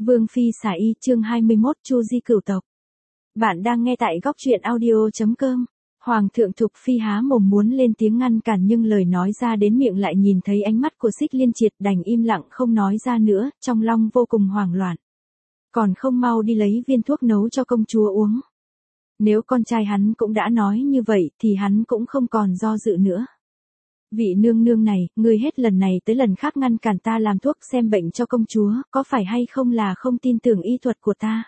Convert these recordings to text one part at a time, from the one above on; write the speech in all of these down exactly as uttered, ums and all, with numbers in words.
Vương Phi xả y chương hai mươi mốt Chu Di cửu tộc. Bạn đang nghe tại góc truyện audio.com. Hoàng thượng Thục Phi há mồm muốn lên tiếng ngăn cản nhưng lời nói ra đến miệng lại nhìn thấy ánh mắt của Xích Liên Triệt đành im lặng không nói ra nữa, trong lòng vô cùng hoảng loạn. Còn không mau đi lấy viên thuốc nấu cho công chúa uống. Nếu con trai hắn cũng đã nói như vậy thì hắn cũng không còn do dự nữa. Vị nương nương này, ngươi hết lần này tới lần khác ngăn cản ta làm thuốc xem bệnh cho công chúa, có phải hay không là không tin tưởng y thuật của ta?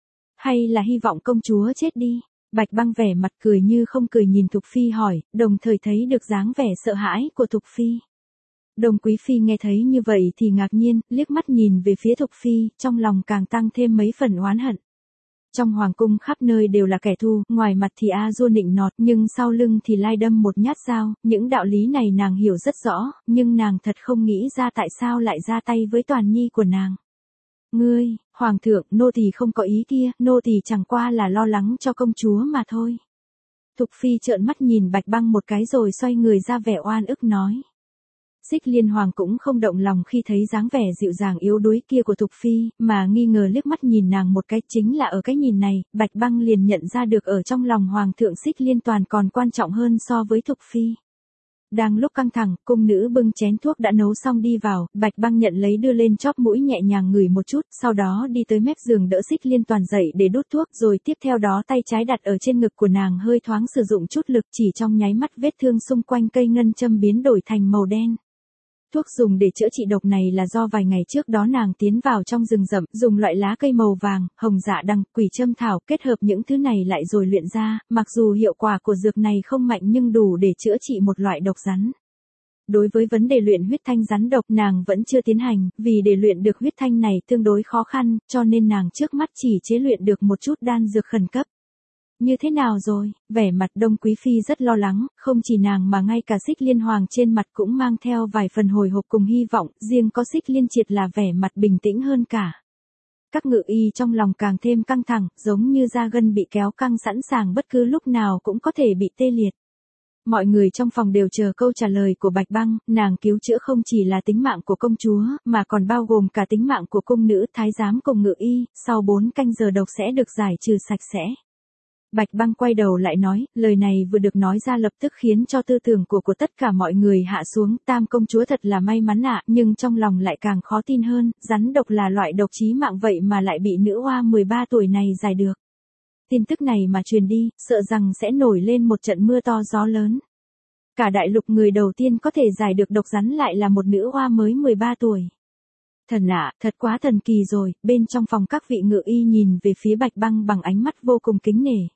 Hay là hy vọng công chúa chết đi? Bạch Băng vẻ mặt cười như không cười nhìn Thục Phi hỏi, đồng thời thấy được dáng vẻ sợ hãi của Thục Phi. Đồng Quý Phi nghe thấy như vậy thì ngạc nhiên, liếc mắt nhìn về phía Thục Phi, trong lòng càng tăng thêm mấy phần oán hận. Trong hoàng cung khắp nơi đều là kẻ thù, ngoài mặt thì a dua nịnh nọt, nhưng sau lưng thì lai đâm một nhát dao, những đạo lý này nàng hiểu rất rõ, nhưng nàng thật không nghĩ ra tại sao lại ra tay với Toàn Nhi của nàng. Ngươi, hoàng thượng, nô tỳ không có ý kia, nô tỳ chẳng qua là lo lắng cho công chúa mà thôi. Thục Phi trợn mắt nhìn Bạch Băng một cái rồi xoay người ra vẻ oan ức nói. Xích Liên Hoàng cũng không động lòng khi thấy dáng vẻ dịu dàng yếu đuối kia của Thục Phi, mà nghi ngờ liếc mắt nhìn nàng một cái, chính là ở cái nhìn này, Bạch Băng liền nhận ra được ở trong lòng Hoàng thượng Xích Liên Toàn còn quan trọng hơn so với Thục Phi. Đang lúc căng thẳng, cung nữ bưng chén thuốc đã nấu xong đi vào, Bạch Băng nhận lấy đưa lên chóp mũi nhẹ nhàng ngửi một chút, sau đó đi tới mép giường đỡ Xích Liên Toàn dậy để đút thuốc rồi tiếp theo đó tay trái đặt ở trên ngực của nàng hơi thoáng sử dụng chút lực chỉ trong nháy mắt vết thương xung quanh cây ngân châm biến đổi thành màu đen. Thuốc dùng để chữa trị độc này là do vài ngày trước đó nàng tiến vào trong rừng rậm, dùng loại lá cây màu vàng, hồng dạ đằng, quỷ châm thảo, kết hợp những thứ này lại rồi luyện ra, mặc dù hiệu quả của dược này không mạnh nhưng đủ để chữa trị một loại độc rắn. Đối với vấn đề luyện huyết thanh rắn độc nàng vẫn chưa tiến hành, vì để luyện được huyết thanh này tương đối khó khăn, cho nên nàng trước mắt chỉ chế luyện được một chút đan dược khẩn cấp. Như thế nào rồi? Vẻ mặt Đông Quý Phi rất lo lắng, không chỉ nàng mà ngay cả Xích Liên Hoàng trên mặt cũng mang theo vài phần hồi hộp cùng hy vọng, riêng có Xích Liên Triệt là vẻ mặt bình tĩnh hơn cả. Các ngự y trong lòng càng thêm căng thẳng, giống như da gân bị kéo căng sẵn sàng bất cứ lúc nào cũng có thể bị tê liệt. Mọi người trong phòng đều chờ câu trả lời của Bạch Băng, nàng cứu chữa không chỉ là tính mạng của công chúa, mà còn bao gồm cả tính mạng của cung nữ, thái giám cùng ngự y, sau bốn canh giờ độc sẽ được giải trừ sạch sẽ. Bạch Băng quay đầu lại nói, lời này vừa được nói ra lập tức khiến cho tư tưởng của của tất cả mọi người hạ xuống, Tam công chúa thật là may mắn ạ, nhưng trong lòng lại càng khó tin hơn, rắn độc là loại độc chí mạng vậy mà lại bị nữ oa mười ba tuổi này giải được. Tin tức này mà truyền đi, sợ rằng sẽ nổi lên một trận mưa to gió lớn. Cả đại lục người đầu tiên có thể giải được độc rắn lại là một nữ oa mới mười ba tuổi. Thần ạ, thật quá thần kỳ rồi, bên trong phòng các vị ngự y nhìn về phía Bạch Băng bằng ánh mắt vô cùng kính nể.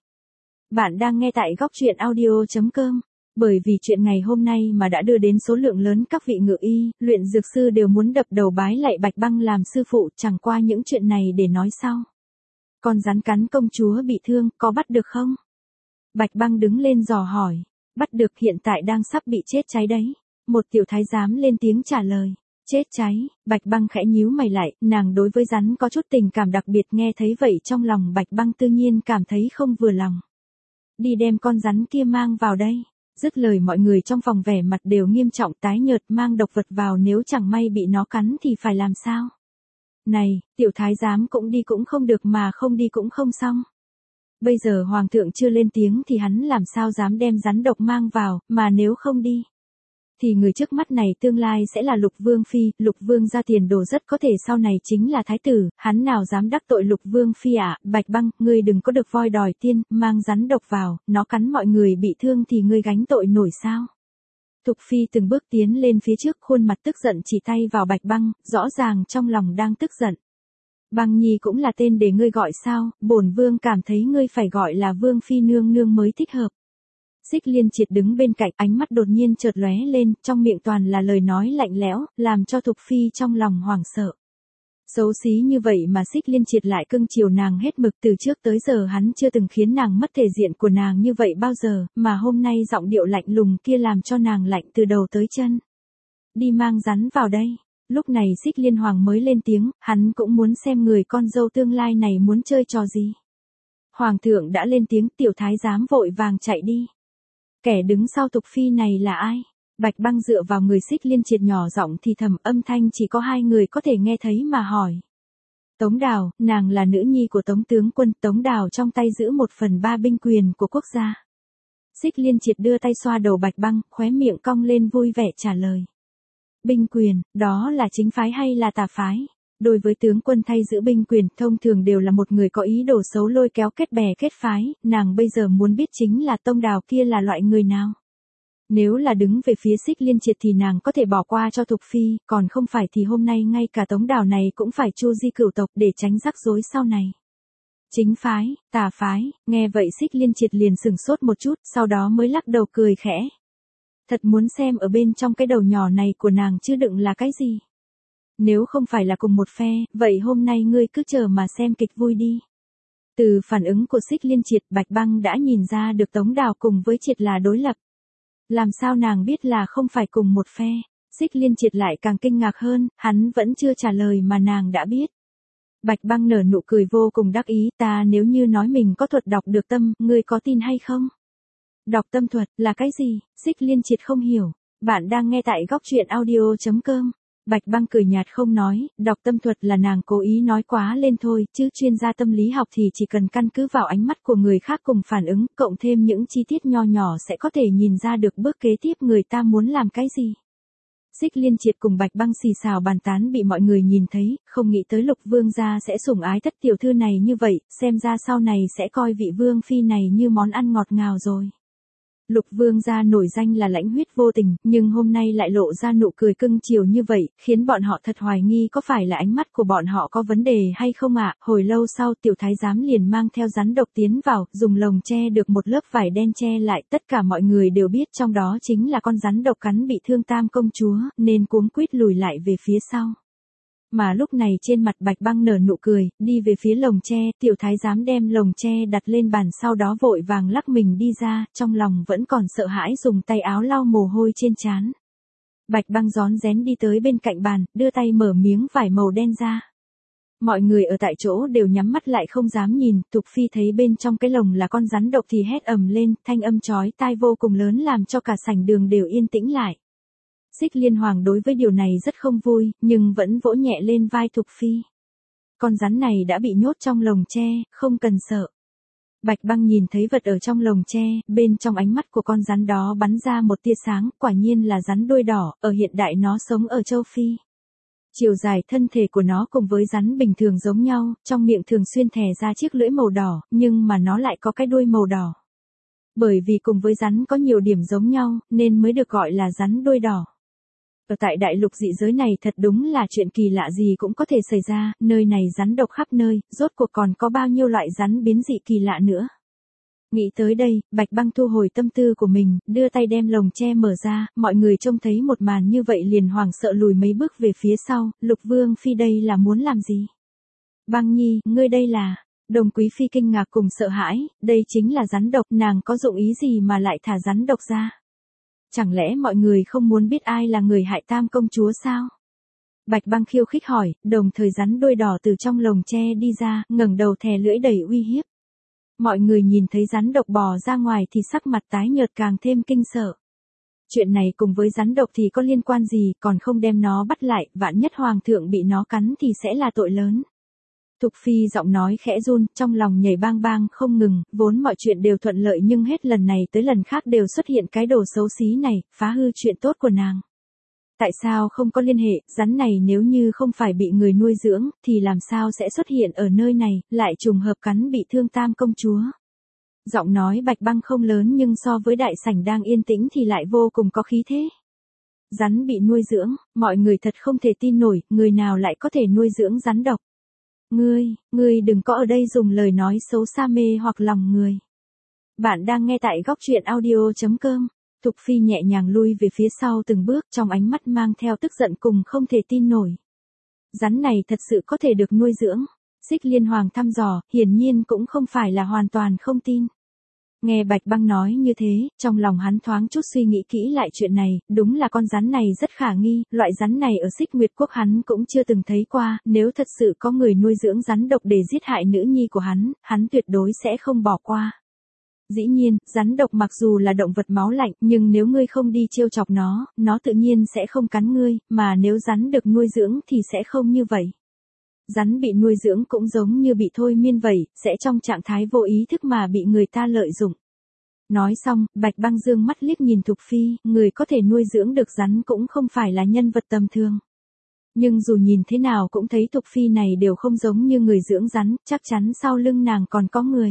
Bạn đang nghe tại góc truyện audio.com. Bởi vì chuyện ngày hôm nay mà đã đưa đến số lượng lớn các vị ngự y, luyện dược sư đều muốn đập đầu bái lạy Bạch Băng làm sư phụ, chẳng qua những chuyện này để nói sau. Con rắn cắn công chúa bị thương, có bắt được không? Bạch Băng đứng lên dò hỏi. Bắt được, hiện tại đang sắp bị chết cháy đấy. Một tiểu thái giám lên tiếng trả lời. Chết cháy, Bạch Băng khẽ nhíu mày lại, nàng đối với rắn có chút tình cảm đặc biệt, nghe thấy vậy trong lòng Bạch Băng tự nhiên cảm thấy không vừa lòng. Đi đem con rắn kia mang vào đây. Dứt lời mọi người trong phòng vẻ mặt đều nghiêm trọng tái nhợt, mang độc vật vào nếu chẳng may bị nó cắn thì phải làm sao? Này, tiểu thái giám cũng đi cũng không được mà không đi cũng không xong. Bây giờ hoàng thượng chưa lên tiếng thì hắn làm sao dám đem rắn độc mang vào, mà nếu không đi thì người trước mắt này tương lai sẽ là Lục Vương Phi, Lục Vương gia tiền đồ rất có thể sau này chính là thái tử, hắn nào dám đắc tội Lục Vương Phi ạ? Bạch Băng, ngươi đừng có được voi đòi tiên, mang rắn độc vào, nó cắn mọi người bị thương thì ngươi gánh tội nổi sao? Thục Phi từng bước tiến lên phía trước, khuôn mặt tức giận chỉ tay vào Bạch Băng, rõ ràng trong lòng đang tức giận. Băng Nhi cũng là tên để ngươi gọi sao, bổn vương cảm thấy ngươi phải gọi là Vương Phi nương nương mới thích hợp. Xích Liên Triệt đứng bên cạnh, ánh mắt đột nhiên chợt lóe lên, trong miệng toàn là lời nói lạnh lẽo, làm cho Thục Phi trong lòng hoảng sợ. Xấu xí như vậy mà Xích Liên Triệt lại cưng chiều nàng hết mực, từ trước tới giờ hắn chưa từng khiến nàng mất thể diện của nàng như vậy bao giờ, mà hôm nay giọng điệu lạnh lùng kia làm cho nàng lạnh từ đầu tới chân. Đi mang rắn vào đây. Lúc này Xích Liên Hoàng mới lên tiếng, hắn cũng muốn xem người con dâu tương lai này muốn chơi trò gì. Hoàng thượng đã lên tiếng, tiểu thái giám vội vàng chạy đi. Kẻ đứng sau Thục Phi này là ai? Bạch Băng dựa vào người Xích Liên Triệt nhỏ giọng thì thầm, âm thanh chỉ có hai người có thể nghe thấy mà hỏi. Tống Đào, nàng là nữ nhi của Tống tướng quân, Tống Đào trong tay giữ một phần ba binh quyền của quốc gia. Xích Liên Triệt đưa tay xoa đầu Bạch Băng, khóe miệng cong lên vui vẻ trả lời. Binh quyền, đó là chính phái hay là tà phái? Đối với tướng quân thay giữ binh quyền, thông thường đều là một người có ý đồ xấu lôi kéo kết bè kết phái, nàng bây giờ muốn biết chính là Tông Đào kia là loại người nào. Nếu là đứng về phía Xích Liên Triệt thì nàng có thể bỏ qua cho Thục Phi, còn không phải thì hôm nay ngay cả Tống Đào này cũng phải chu di cửu tộc để tránh rắc rối sau này. Chính phái, tà phái, nghe vậy Xích Liên Triệt liền sửng sốt một chút, sau đó mới lắc đầu cười khẽ. Thật muốn xem ở bên trong cái đầu nhỏ này của nàng chứ đựng là cái gì. Nếu không phải là cùng một phe, vậy hôm nay ngươi cứ chờ mà xem kịch vui đi. Từ phản ứng của Xích Liên Triệt, Bạch Băng đã nhìn ra được Tống Đào cùng với Triệt là đối lập. Làm sao nàng biết là không phải cùng một phe? Xích Liên Triệt lại càng kinh ngạc hơn, hắn vẫn chưa trả lời mà nàng đã biết. Bạch Băng nở nụ cười vô cùng đắc ý, ta nếu như nói mình có thuật đọc được tâm, ngươi có tin hay không? Đọc tâm thuật là cái gì? Xích Liên Triệt không hiểu. Bạn đang nghe tại góc truyện audio chấm com. Bạch Băng cười nhạt không nói, đọc tâm thuật là nàng cố ý nói quá lên thôi, chứ chuyên gia tâm lý học thì chỉ cần căn cứ vào ánh mắt của người khác cùng phản ứng, cộng thêm những chi tiết nho nhỏ sẽ có thể nhìn ra được bước kế tiếp người ta muốn làm cái gì. Xích Liên Triệt cùng Bạch Băng xì xào bàn tán bị mọi người nhìn thấy, không nghĩ tới Lục Vương gia sẽ sủng ái thất tiểu thư này như vậy, xem ra sau này sẽ coi vị Vương phi này như món ăn ngọt ngào rồi. Lục Vương gia nổi danh là lãnh huyết vô tình, nhưng hôm nay lại lộ ra nụ cười cưng chiều như vậy, khiến bọn họ thật hoài nghi có phải là ánh mắt của bọn họ có vấn đề hay không ạ. Hồi lâu sau tiểu thái giám liền mang theo rắn độc tiến vào, dùng lồng che được một lớp vải đen che lại, tất cả mọi người đều biết trong đó chính là con rắn độc cắn bị thương Tam công chúa, nên cuống quýt lùi lại về phía sau. Mà lúc này trên mặt Bạch Băng nở nụ cười, đi về phía lồng tre, tiểu thái giám đem lồng tre đặt lên bàn sau đó vội vàng lắc mình đi ra, trong lòng vẫn còn sợ hãi dùng tay áo lau mồ hôi trên trán. Bạch Băng rón rén đi tới bên cạnh bàn, đưa tay mở miếng vải màu đen ra. Mọi người ở tại chỗ đều nhắm mắt lại không dám nhìn, Thục Phi thấy bên trong cái lồng là con rắn độc thì hét ầm lên, thanh âm chói tai vô cùng lớn làm cho cả sảnh đường đều yên tĩnh lại. Xích Liên Hoàng đối với điều này rất không vui, nhưng vẫn vỗ nhẹ lên vai Thục Phi. Con rắn này đã bị nhốt trong lồng tre, không cần sợ. Bạch Băng nhìn thấy vật ở trong lồng tre, bên trong ánh mắt của con rắn đó bắn ra một tia sáng, quả nhiên là rắn đuôi đỏ, ở hiện đại nó sống ở châu Phi. Chiều dài thân thể của nó cùng với rắn bình thường giống nhau, trong miệng thường xuyên thè ra chiếc lưỡi màu đỏ, nhưng mà nó lại có cái đuôi màu đỏ. Bởi vì cùng với rắn có nhiều điểm giống nhau, nên mới được gọi là rắn đuôi đỏ. Ở tại đại lục dị giới này thật đúng là chuyện kỳ lạ gì cũng có thể xảy ra, nơi này rắn độc khắp nơi, rốt cuộc còn có bao nhiêu loại rắn biến dị kỳ lạ nữa. Nghĩ tới đây, Bạch Băng thu hồi tâm tư của mình, đưa tay đem lồng tre mở ra, mọi người trông thấy một màn như vậy liền hoảng sợ lùi mấy bước về phía sau, Lục Vương phi đây là muốn làm gì? Băng Nhi, ngươi đây là... Đồng Quý phi kinh ngạc cùng sợ hãi, đây chính là rắn độc, nàng có dụng ý gì mà lại thả rắn độc ra? Chẳng lẽ mọi người không muốn biết ai là người hại Tam công chúa sao? Bạch Băng khiêu khích hỏi, đồng thời rắn đuôi đỏ từ trong lồng tre đi ra, ngẩng đầu thè lưỡi đầy uy hiếp. Mọi người nhìn thấy rắn độc bò ra ngoài thì sắc mặt tái nhợt càng thêm kinh sợ. Chuyện này cùng với rắn độc thì có liên quan gì, còn không đem nó bắt lại, vạn nhất hoàng thượng bị nó cắn thì sẽ là tội lớn. Thục Phi giọng nói khẽ run, trong lòng nhảy bang bang không ngừng, vốn mọi chuyện đều thuận lợi nhưng hết lần này tới lần khác đều xuất hiện cái đồ xấu xí này, phá hư chuyện tốt của nàng. Tại sao không có liên hệ, rắn này nếu như không phải bị người nuôi dưỡng, thì làm sao sẽ xuất hiện ở nơi này, lại trùng hợp cắn bị thương Tam công chúa. Giọng nói Bạch Băng không lớn nhưng so với đại sảnh đang yên tĩnh thì lại vô cùng có khí thế. Rắn bị nuôi dưỡng, mọi người thật không thể tin nổi, người nào lại có thể nuôi dưỡng rắn độc. Ngươi, ngươi đừng có ở đây dùng lời nói xấu xa mê hoặc lòng người. Bạn đang nghe tại góc truyện audio chấm com. Thục Phi nhẹ nhàng lui về phía sau từng bước, trong ánh mắt mang theo tức giận cùng không thể tin nổi. Rắn này thật sự có thể được nuôi dưỡng. Xích Liên Hoàng thăm dò, hiển nhiên cũng không phải là hoàn toàn không tin. Nghe Bạch Băng nói như thế, trong lòng hắn thoáng chút suy nghĩ kỹ lại chuyện này, đúng là con rắn này rất khả nghi, loại rắn này ở Xích Nguyệt Quốc hắn cũng chưa từng thấy qua, nếu thật sự có người nuôi dưỡng rắn độc để giết hại nữ nhi của hắn, hắn tuyệt đối sẽ không bỏ qua. Dĩ nhiên, rắn độc mặc dù là động vật máu lạnh, nhưng nếu ngươi không đi trêu chọc nó, nó tự nhiên sẽ không cắn ngươi, mà nếu rắn được nuôi dưỡng thì sẽ không như vậy. Rắn bị nuôi dưỡng cũng giống như bị thôi miên vậy, sẽ trong trạng thái vô ý thức mà bị người ta lợi dụng. Nói xong, Bạch Băng dương mắt liếc nhìn Thục Phi, người có thể nuôi dưỡng được rắn cũng không phải là nhân vật tầm thường. Nhưng dù nhìn thế nào cũng thấy Thục Phi này đều không giống như người dưỡng rắn, chắc chắn sau lưng nàng còn có người.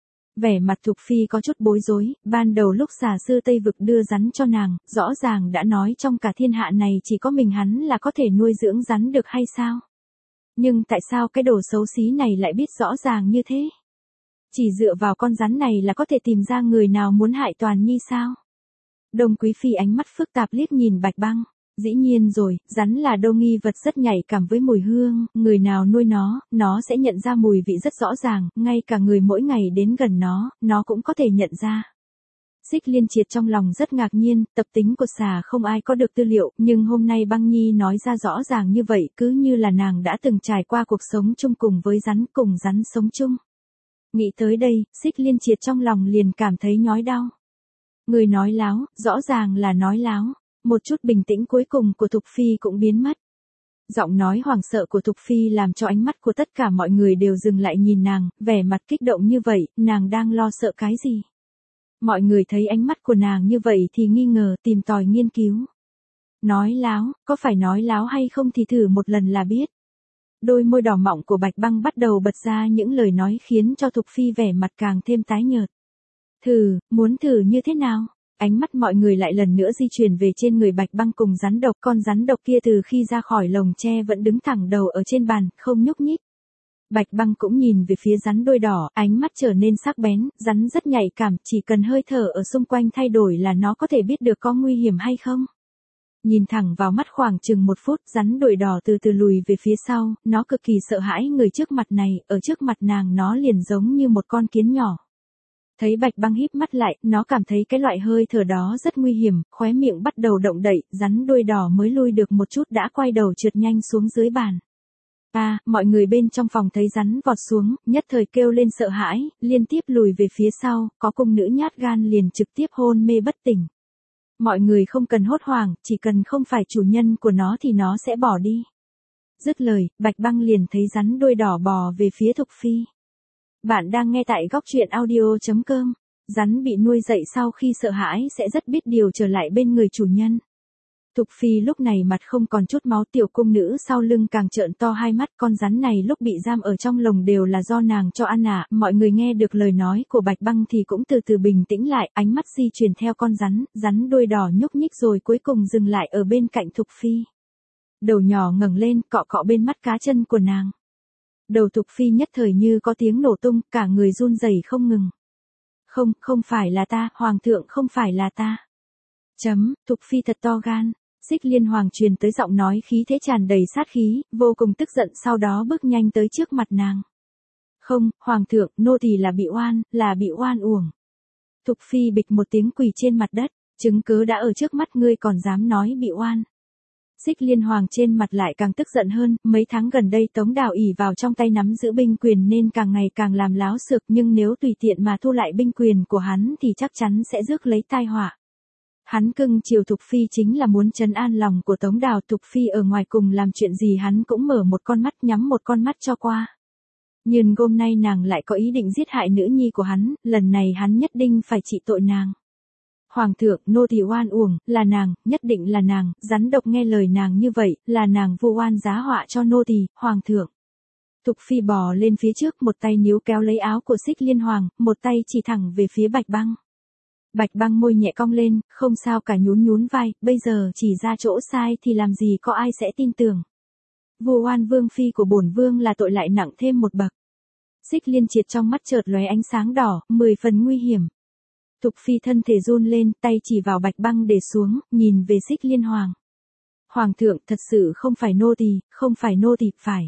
Vẻ mặt Thục Phi có chút bối rối, ban đầu lúc xà sư Tây Vực đưa rắn cho nàng, rõ ràng đã nói trong cả thiên hạ này chỉ có mình hắn là có thể nuôi dưỡng rắn được hay sao? Nhưng tại sao cái đồ xấu xí này lại biết rõ ràng như thế? Chỉ dựa vào con rắn này là có thể tìm ra người nào muốn hại Toàn Nhi sao? Đông Quý Phi ánh mắt phức tạp liếc nhìn Bạch Băng. Dĩ nhiên rồi, rắn là đô nghi vật rất nhạy cảm với mùi hương, người nào nuôi nó, nó sẽ nhận ra mùi vị rất rõ ràng, ngay cả người mỗi ngày đến gần nó, nó cũng có thể nhận ra. Xích Liên Triệt trong lòng rất ngạc nhiên, tập tính của xà không ai có được tư liệu, nhưng hôm nay Băng Nhi nói ra rõ ràng như vậy, cứ như là nàng đã từng trải qua cuộc sống chung cùng với rắn, cùng rắn sống chung. Nghĩ tới đây, Xích Liên Triệt trong lòng liền cảm thấy nhói đau. Người nói láo, rõ ràng là nói láo. Một chút bình tĩnh cuối cùng của Thục Phi cũng biến mất. Giọng nói hoảng sợ của Thục Phi làm cho ánh mắt của tất cả mọi người đều dừng lại nhìn nàng, vẻ mặt kích động như vậy, nàng đang lo sợ cái gì? Mọi người thấy ánh mắt của nàng như vậy thì nghi ngờ, tìm tòi nghiên cứu. Nói láo, có phải nói láo hay không thì thử một lần là biết. Đôi môi đỏ mọng của Bạch Băng bắt đầu bật ra những lời nói khiến cho Thục Phi vẻ mặt càng thêm tái nhợt. Thử, muốn thử như thế nào? Ánh mắt mọi người lại lần nữa di chuyển về trên người Bạch Băng cùng rắn độc. Con rắn độc kia từ khi ra khỏi lồng tre vẫn đứng thẳng đầu ở trên bàn, không nhúc nhích. Bạch Băng cũng nhìn về phía rắn đuôi đỏ, ánh mắt trở nên sắc bén, rắn rất nhạy cảm, chỉ cần hơi thở ở xung quanh thay đổi là nó có thể biết được có nguy hiểm hay không. Nhìn thẳng vào mắt khoảng chừng một phút, rắn đuôi đỏ từ từ lùi về phía sau, nó cực kỳ sợ hãi người trước mặt này, ở trước mặt nàng nó liền giống như một con kiến nhỏ. Thấy Bạch Băng híp mắt lại, nó cảm thấy cái loại hơi thở đó rất nguy hiểm, khóe miệng bắt đầu động đậy, rắn đuôi đỏ mới lui được một chút đã quay đầu trượt nhanh xuống dưới bàn. À, mọi người bên trong phòng thấy rắn vọt xuống, nhất thời kêu lên sợ hãi, liên tiếp lùi về phía sau, có cung nữ nhát gan liền trực tiếp hôn mê bất tỉnh. Mọi người không cần hốt hoảng, chỉ cần không phải chủ nhân của nó thì nó sẽ bỏ đi. Dứt lời, Bạch Băng liền thấy rắn đuôi đỏ bò về phía Thục Phi. Bạn đang nghe tại góc truyện audio chấm com. Rắn bị nuôi dạy sau khi sợ hãi sẽ rất biết điều trở lại bên người chủ nhân. Thục Phi lúc này mặt không còn chút máu, tiểu cung nữ sau lưng càng trợn to hai mắt, con rắn này lúc bị giam ở trong lồng đều là do nàng cho ăn à. Mọi người nghe được lời nói của Bạch Băng thì cũng từ từ bình tĩnh lại, ánh mắt di chuyển theo con rắn, rắn đuôi đỏ nhúc nhích rồi cuối cùng dừng lại ở bên cạnh Thục Phi. Đầu nhỏ ngẩng lên, cọ cọ bên mắt cá chân của nàng. Đầu Thục Phi nhất thời như có tiếng nổ tung, cả người run rẩy không ngừng. Không, không phải là ta, Hoàng thượng không phải là ta. Chấm, Thục Phi thật to gan. Xích Liên Hoàng truyền tới giọng nói khí thế tràn đầy sát khí, vô cùng tức giận, sau đó bước nhanh tới trước mặt nàng. Không, Hoàng thượng, nô tỳ là bị oan, là bị oan uổng. Thục Phi bịch một tiếng quỳ trên mặt đất, chứng cứ đã ở trước mắt ngươi còn dám nói bị oan. Xích Liên Hoàng trên mặt lại càng tức giận hơn, mấy tháng gần đây Tống Đào ỷ vào trong tay nắm giữ binh quyền nên càng ngày càng làm láo xược, nhưng nếu tùy tiện mà thu lại binh quyền của hắn thì chắc chắn sẽ rước lấy tai họa. Hắn cưng chiều Thục Phi chính là muốn trấn an lòng của Tống Đào. Thục Phi ở ngoài cùng làm chuyện gì hắn cũng mở một con mắt nhắm một con mắt cho qua. Nhưng hôm nay nàng lại có ý định giết hại nữ nhi của hắn, lần này hắn nhất định phải trị tội nàng. Hoàng thượng, nô tỳ oan uổng, là nàng, nhất định là nàng, rắn độc nghe lời nàng như vậy, là nàng vu oan giá họa cho nô tỳ, Hoàng thượng. Thục Phi bò lên phía trước, một tay níu kéo lấy áo của Xích Liên Hoàng, một tay chỉ thẳng về phía Bạch Băng. Bạch Băng môi nhẹ cong lên, không sao cả, nhún nhún vai, bây giờ chỉ ra chỗ sai thì làm gì có ai sẽ tin tưởng. Vu oan vương phi của bổn vương là tội lại nặng thêm một bậc. Xích Liên Triệt trong mắt chợt lóe ánh sáng đỏ, mười phần nguy hiểm. Thục Phi thân thể run lên, tay chỉ vào Bạch Băng để xuống, nhìn về Xích Liên Hoàng. Hoàng thượng, thật sự không phải nô tỳ, không phải nô tỳ, phải.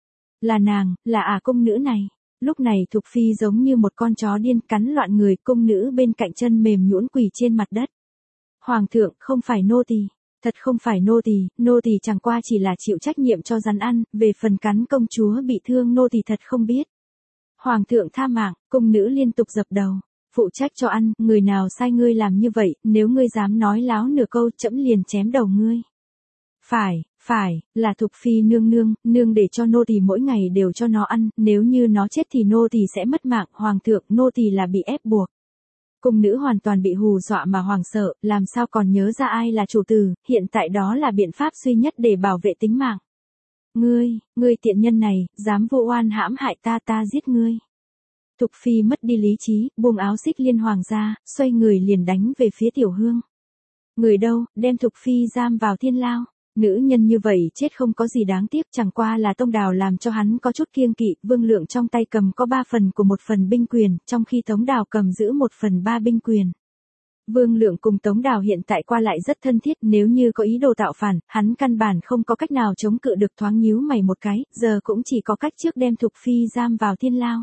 Là nàng, là à cung nữ này. Lúc này Thục Phi giống như một con chó điên cắn loạn người, cung nữ bên cạnh chân mềm nhũn quỳ trên mặt đất. Hoàng thượng, không phải nô tỳ, thật không phải nô tỳ, nô tỳ chẳng qua chỉ là chịu trách nhiệm cho rắn ăn, về phần cắn công chúa bị thương nô tỳ thật không biết. Hoàng thượng tha mạng, cung nữ liên tục dập đầu. Phụ trách cho ăn, người nào sai ngươi làm như vậy, nếu ngươi dám nói láo nửa câu trẫm liền chém đầu ngươi. Phải, Phải, là Thục Phi nương nương, nương để cho nô tỳ mỗi ngày đều cho nó ăn, nếu như nó chết thì nô tỳ sẽ mất mạng, hoàng thượng, nô tỳ là bị ép buộc. Cung nữ hoàn toàn bị hù dọa mà hoảng sợ, làm sao còn nhớ ra ai là chủ tử, hiện tại đó là biện pháp duy nhất để bảo vệ tính mạng. Ngươi, ngươi tiện nhân này, dám vu oan hãm hại ta, ta giết ngươi. Thục Phi mất đi lý trí, buông áo Xích Liên Hoàng ra, xoay người liền đánh về phía Tiểu Hương. Người đâu, đem Thục Phi giam vào thiên lao. Nữ nhân như vậy chết không có gì đáng tiếc, chẳng qua là Tông Đào làm cho hắn có chút kiêng kỵ, Vương Lượng trong tay cầm có ba phần của một phần binh quyền, trong khi Tống Đào cầm giữ một phần ba binh quyền. Vương Lượng cùng Tống Đào hiện tại qua lại rất thân thiết, nếu như có ý đồ tạo phản, hắn căn bản không có cách nào chống cự được, thoáng nhíu mày một cái, giờ cũng chỉ có cách trước đem Thục Phi giam vào thiên lao.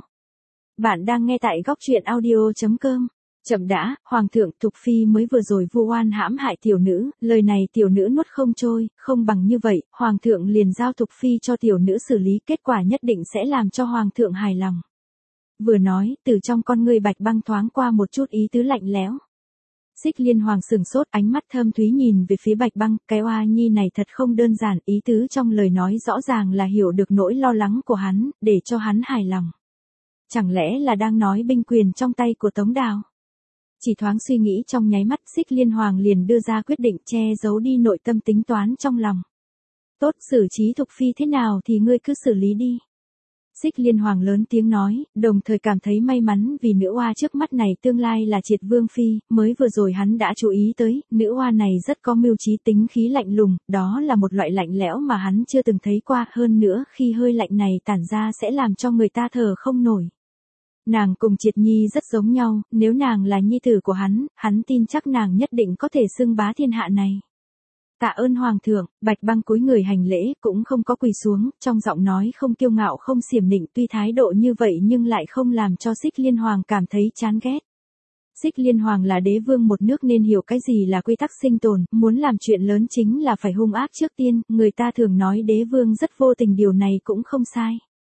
Bạn đang nghe tại góc truyện audio chấm com. Chậm đã, Hoàng thượng, Thục Phi mới vừa rồi vu oan hãm hại tiểu nữ, lời này tiểu nữ nuốt không trôi, không bằng như vậy, Hoàng thượng liền giao Thục Phi cho tiểu nữ xử lý, kết quả nhất định sẽ làm cho Hoàng thượng hài lòng. Vừa nói, từ trong con ngươi Bạch Băng thoáng qua một chút ý tứ lạnh lẽo. Xích Liên Hoàng sừng sốt, ánh mắt thâm thúy nhìn về phía Bạch Băng, cái oa nhi này thật không đơn giản, ý tứ trong lời nói rõ ràng là hiểu được nỗi lo lắng của hắn, để cho hắn hài lòng. Chẳng lẽ là đang nói binh quyền trong tay của Tống Đào? Chỉ thoáng suy nghĩ trong nháy mắt, Xích Liên Hoàng liền đưa ra quyết định, che giấu đi nội tâm tính toán trong lòng. Tốt, xử trí Thục Phi thế nào thì ngươi cứ xử lý đi. Xích Liên Hoàng lớn tiếng nói, đồng thời cảm thấy may mắn vì nữ oa trước mắt này tương lai là Triệt Vương Phi, mới vừa rồi hắn đã chú ý tới, nữ oa này rất có mưu trí, tính khí lạnh lùng, đó là một loại lạnh lẽo mà hắn chưa từng thấy qua, hơn nữa khi hơi lạnh này tản ra sẽ làm cho người ta thở không nổi. Nàng cùng Triệt Nhi rất giống nhau, nếu nàng là nhi tử của hắn, hắn tin chắc nàng nhất định có thể xưng bá thiên hạ này. Tạ ơn Hoàng thượng, Bạch Băng cúi người hành lễ, cũng không có quỳ xuống, trong giọng nói không kiêu ngạo không xiểm nịnh, tuy thái độ như vậy nhưng lại không làm cho Xích Liên Hoàng cảm thấy chán ghét. Xích Liên Hoàng là đế vương một nước nên hiểu cái gì là quy tắc sinh tồn, muốn làm chuyện lớn chính là phải hung ác trước tiên, người ta thường nói đế vương rất vô tình, điều này cũng không sai.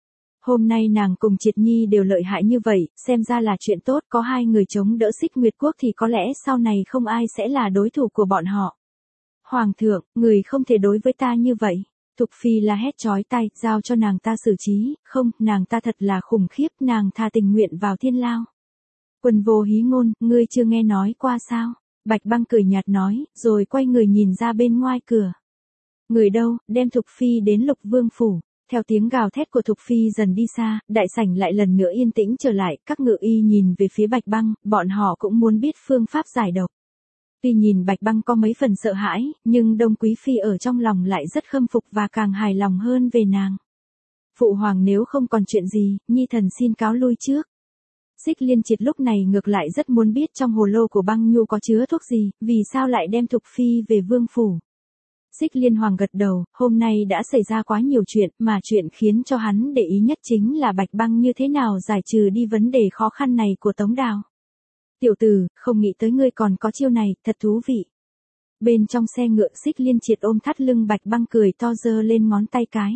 Hôm nay nàng cùng Triệt Nhi đều lợi hại như vậy, xem ra là chuyện tốt, có hai người chống đỡ Xích Nguyệt Quốc thì có lẽ sau này không ai sẽ là đối thủ của bọn họ. Hoàng thượng, người không thể đối với ta như vậy. Thục Phi la hét chói tai, giao cho nàng ta xử trí, không, nàng ta thật là khủng khiếp, nàng tha tình nguyện vào thiên lao. Quần vô hí ngôn, ngươi chưa nghe nói qua sao? Bạch Băng cười nhạt nói, rồi quay người nhìn ra bên ngoài cửa. Người đâu, đem Thục Phi đến Lục Vương phủ. Theo tiếng gào thét của Thục Phi dần đi xa, đại sảnh lại lần nữa yên tĩnh trở lại, các ngự y nhìn về phía Bạch Băng, bọn họ cũng muốn biết phương pháp giải độc. Tuy nhìn Bạch Băng có mấy phần sợ hãi, nhưng Đông Quý Phi ở trong lòng lại rất khâm phục và càng hài lòng hơn về nàng. Phụ hoàng nếu không còn chuyện gì, nhi thần xin cáo lui trước. Xích Liên Triệt lúc này ngược lại rất muốn biết trong hồ lô của Băng Nhu có chứa thuốc gì, vì sao lại đem Thục Phi về vương phủ. Xích Liên Hoàng gật đầu, hôm nay đã xảy ra quá nhiều chuyện, mà chuyện khiến cho hắn để ý nhất chính là Bạch Băng như thế nào giải trừ đi vấn đề khó khăn này của Tống Đào. Tiểu tử, không nghĩ tới ngươi còn có chiêu này, thật thú vị. Bên trong xe ngựa, Xích Liên Triệt ôm thắt lưng Bạch Băng cười to giơ lên ngón tay cái.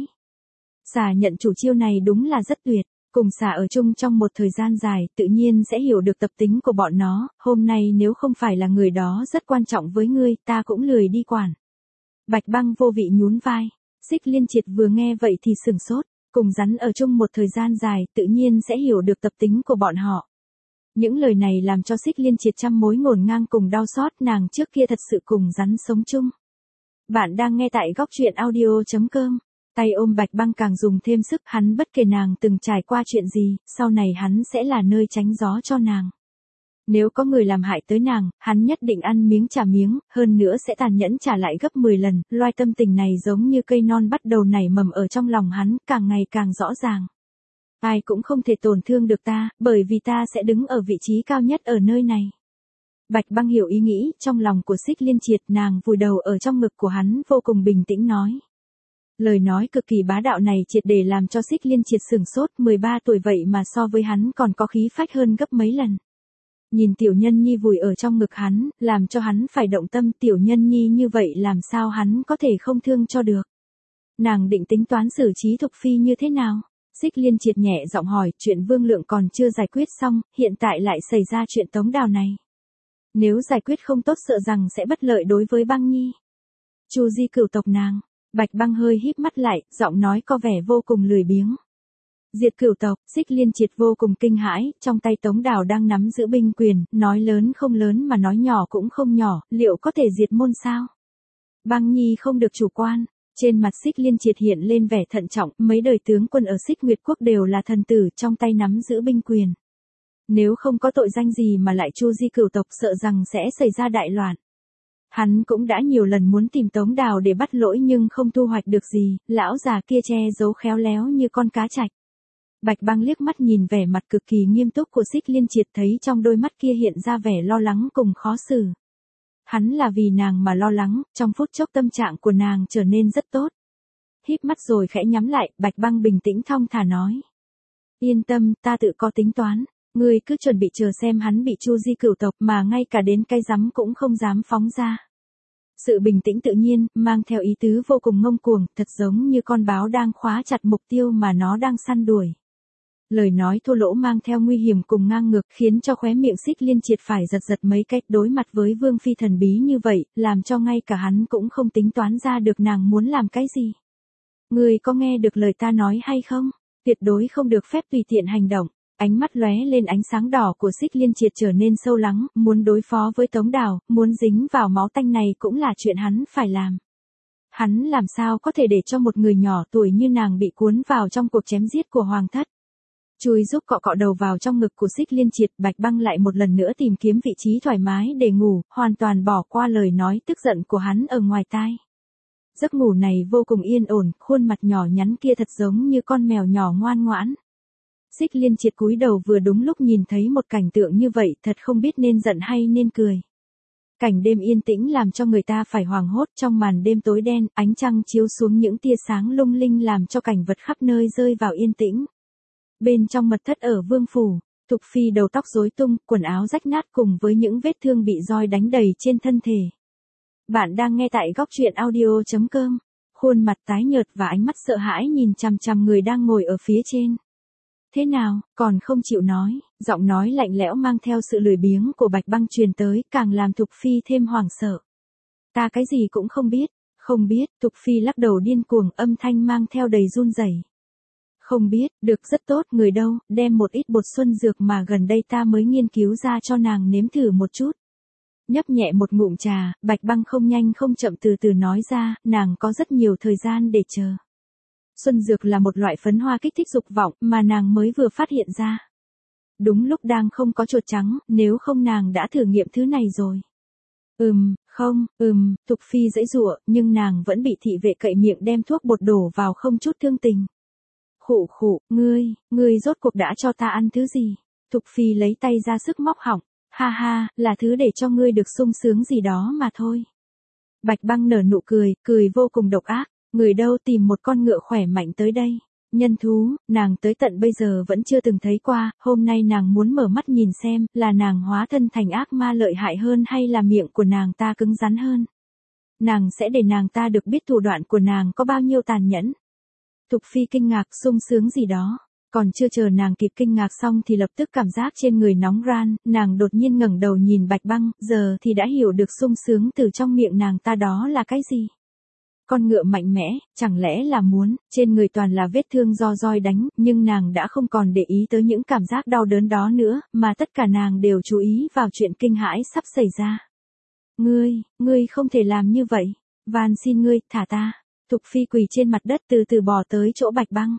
Xà nhận chủ chiêu này đúng là rất tuyệt, cùng xà ở chung trong một thời gian dài, tự nhiên sẽ hiểu được tập tính của bọn nó, hôm nay nếu không phải là người đó rất quan trọng với ngươi, ta cũng lười đi quản. Bạch Băng vô vị nhún vai, Xích Liên Triệt vừa nghe vậy thì sửng sốt, cùng rắn ở chung một thời gian dài, tự nhiên sẽ hiểu được tập tính của bọn họ. Những lời này làm cho Xích Liên Triệt trăm mối ngổn ngang cùng đau xót, nàng trước kia thật sự cùng rắn sống chung. Bạn đang nghe tại góc truyện audio chấm com. Tay ôm Bạch Băng càng dùng thêm sức, hắn bất kể nàng từng trải qua chuyện gì, sau này hắn sẽ là nơi tránh gió cho nàng. Nếu có người làm hại tới nàng, hắn nhất định ăn miếng trả miếng, hơn nữa sẽ tàn nhẫn trả lại gấp mười lần, loài tâm tình này giống như cây non bắt đầu nảy mầm ở trong lòng hắn, càng ngày càng rõ ràng. Ai cũng không thể tổn thương được ta, bởi vì ta sẽ đứng ở vị trí cao nhất ở nơi này. Bạch Băng hiểu ý nghĩ trong lòng của Xích Liên Triệt, nàng vùi đầu ở trong ngực của hắn vô cùng bình tĩnh nói. Lời nói cực kỳ bá đạo này triệt để làm cho Xích Liên Triệt sửng sốt, mười ba tuổi vậy mà so với hắn còn có khí phách hơn gấp mấy lần. Nhìn tiểu nhân nhi vùi ở trong ngực hắn, làm cho hắn phải động tâm, tiểu nhân nhi như vậy làm sao hắn có thể không thương cho được. Nàng định tính toán xử trí Thục Phi như thế nào? Xích Liên Triệt nhẹ giọng hỏi, chuyện Vương Lượng còn chưa giải quyết xong, hiện tại lại xảy ra chuyện Tống Đào này. Nếu giải quyết không tốt sợ rằng sẽ bất lợi đối với Băng Nhi. Chu di cửu tộc nàng, Bạch Băng hơi híp mắt lại, giọng nói có vẻ vô cùng lười biếng. Diệt cửu tộc, Xích Liên Triệt vô cùng kinh hãi, trong tay Tống Đào đang nắm giữ binh quyền, nói lớn không lớn mà nói nhỏ cũng không nhỏ, liệu có thể diệt môn sao? Băng Nhi không được chủ quan. Trên mặt Xích Liên Triệt hiện lên vẻ thận trọng, mấy đời tướng quân ở Xích Nguyệt Quốc đều là thần tử trong tay nắm giữ binh quyền. Nếu không có tội danh gì mà lại chu di cửu tộc sợ rằng sẽ xảy ra đại loạn. Hắn cũng đã nhiều lần muốn tìm Tống Đào để bắt lỗi nhưng không thu hoạch được gì, lão già kia che giấu khéo léo như con cá trạch. Bạch Băng liếc mắt nhìn vẻ mặt cực kỳ nghiêm túc của Xích Liên Triệt, thấy trong đôi mắt kia hiện ra vẻ lo lắng cùng khó xử. Hắn là vì nàng mà lo lắng, trong phút chốc tâm trạng của nàng trở nên rất tốt. Híp mắt rồi khẽ nhắm lại, Bạch Băng bình tĩnh thong thả nói. Yên tâm, ta tự có tính toán, ngươi cứ chuẩn bị chờ xem hắn bị chu di cửu tộc mà ngay cả đến cái rắm cũng không dám phóng ra. Sự bình tĩnh tự nhiên, mang theo ý tứ vô cùng ngông cuồng, thật giống như con báo đang khóa chặt mục tiêu mà nó đang săn đuổi. Lời nói thô lỗ mang theo nguy hiểm cùng ngang ngược khiến cho khóe miệng Xích Liên Triệt phải giật giật mấy cách, đối mặt với vương phi thần bí như vậy, làm cho ngay cả hắn cũng không tính toán ra được nàng muốn làm cái gì. Ngươi có nghe được lời ta nói hay không? Tuyệt đối không được phép tùy tiện hành động. Ánh mắt lóe lên ánh sáng đỏ của Xích Liên Triệt trở nên sâu lắng, muốn đối phó với Tống Đào, muốn dính vào máu tanh này cũng là chuyện hắn phải làm. Hắn làm sao có thể để cho một người nhỏ tuổi như nàng bị cuốn vào trong cuộc chém giết của hoàng thất. Chui giúp cọ cọ đầu vào trong ngực của Xích Liên Triệt, Bạch Băng lại một lần nữa tìm kiếm vị trí thoải mái để ngủ, hoàn toàn bỏ qua lời nói tức giận của hắn ở ngoài tai. Giấc ngủ này vô cùng yên ổn, khuôn mặt nhỏ nhắn kia thật giống như con mèo nhỏ ngoan ngoãn. Xích Liên Triệt cúi đầu vừa đúng lúc nhìn thấy một cảnh tượng như vậy, thật không biết nên giận hay nên cười. Cảnh đêm yên tĩnh làm cho người ta phải hoảng hốt, trong màn đêm tối đen, ánh trăng chiếu xuống những tia sáng lung linh làm cho cảnh vật khắp nơi rơi vào yên tĩnh. Bên trong mật thất ở vương phủ, Thục Phi đầu tóc rối tung, quần áo rách nát cùng với những vết thương bị roi đánh đầy trên thân thể. Bạn đang nghe tại góc truyện audio chấm com, khuôn mặt tái nhợt và ánh mắt sợ hãi nhìn chằm chằm người đang ngồi ở phía trên. Thế nào, còn không chịu nói, giọng nói lạnh lẽo mang theo sự lười biếng của Bạch Băng truyền tới, càng làm Thục Phi thêm hoảng sợ. Ta cái gì cũng không biết, không biết, Thục Phi lắc đầu điên cuồng, âm thanh mang theo đầy run rẩy. Không biết, được rất tốt, người đâu, đem một ít bột xuân dược mà gần đây ta mới nghiên cứu ra cho nàng nếm thử một chút. Nhấp nhẹ một ngụm trà, Bạch Băng không nhanh không chậm từ từ nói ra, nàng có rất nhiều thời gian để chờ. Xuân dược là một loại phấn hoa kích thích dục vọng mà nàng mới vừa phát hiện ra. Đúng lúc đang không có chuột trắng, nếu không nàng đã thử nghiệm thứ này rồi. Ừm, không, ừm, Thục Phi giãy giụa, nhưng nàng vẫn bị thị vệ cậy miệng đem thuốc bột đổ vào không chút thương tình. Khụ khụ, ngươi, ngươi rốt cuộc đã cho ta ăn thứ gì? Thục Phi lấy tay ra sức móc họng, ha ha, là thứ để cho ngươi được sung sướng gì đó mà thôi. Bạch Băng nở nụ cười, cười vô cùng độc ác, người đâu tìm một con ngựa khỏe mạnh tới đây. Nhân thú, nàng tới tận bây giờ vẫn chưa từng thấy qua, hôm nay nàng muốn mở mắt nhìn xem, là nàng hóa thân thành ác ma lợi hại hơn hay là miệng của nàng ta cứng rắn hơn. Nàng sẽ để nàng ta được biết thủ đoạn của nàng có bao nhiêu tàn nhẫn. Thục Phi kinh ngạc, sung sướng gì đó. Còn chưa chờ nàng kịp kinh ngạc xong thì lập tức cảm giác trên người nóng ran, nàng đột nhiên ngẩng đầu nhìn Bạch Băng, giờ thì đã hiểu được sung sướng từ trong miệng nàng ta đó là cái gì. Con ngựa mạnh mẽ, chẳng lẽ là muốn, trên người toàn là vết thương do roi đánh, nhưng nàng đã không còn để ý tới những cảm giác đau đớn đó nữa, mà tất cả nàng đều chú ý vào chuyện kinh hãi sắp xảy ra. Ngươi, ngươi không thể làm như vậy, van xin ngươi, thả ta. Thục Phi quỳ trên mặt đất từ từ bò tới chỗ Bạch Băng.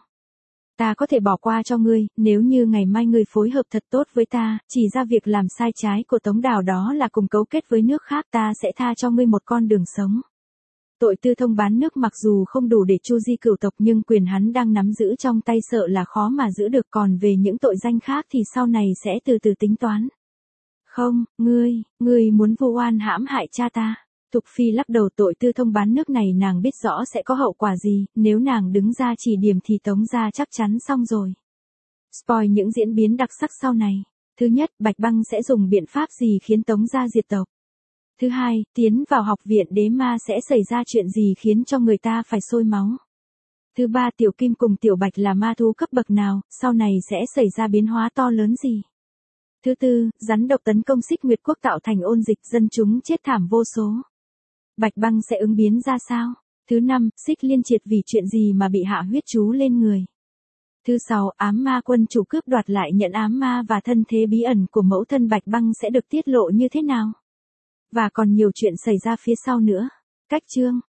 Ta có thể bỏ qua cho ngươi, nếu như ngày mai ngươi phối hợp thật tốt với ta, chỉ ra việc làm sai trái của Tống Đào đó là cùng cấu kết với nước khác, ta sẽ tha cho ngươi một con đường sống. Tội tư thông bán nước mặc dù không đủ để chu di cửu tộc nhưng quyền hắn đang nắm giữ trong tay sợ là khó mà giữ được, còn về những tội danh khác thì sau này sẽ từ từ tính toán. Không, ngươi, ngươi muốn vu oan hãm hại cha ta. Thục Phi lắc đầu, tội tư thông bán nước này nàng biết rõ sẽ có hậu quả gì, nếu nàng đứng ra chỉ điểm thì Tống gia chắc chắn xong rồi. Spoil những diễn biến đặc sắc sau này. Thứ nhất, Bạch Băng sẽ dùng biện pháp gì khiến Tống gia diệt tộc. Thứ hai, tiến vào học viện đế ma sẽ xảy ra chuyện gì khiến cho người ta phải sôi máu. Thứ ba, Tiểu Kim cùng Tiểu Bạch là ma thú cấp bậc nào, sau này sẽ xảy ra biến hóa to lớn gì. Thứ tư, rắn độc tấn công Xích Nguyệt Quốc tạo thành ôn dịch, dân chúng chết thảm vô số. Bạch Băng sẽ ứng biến ra sao? Thứ năm, Xích Liên triệt vì chuyện gì mà bị hạ huyết chú lên người. Thứ sáu, ám ma quân chủ cướp đoạt lại nhận ám ma và thân thế bí ẩn của mẫu thân Bạch Băng sẽ được tiết lộ như thế nào. Và còn nhiều chuyện xảy ra phía sau nữa. Cách chương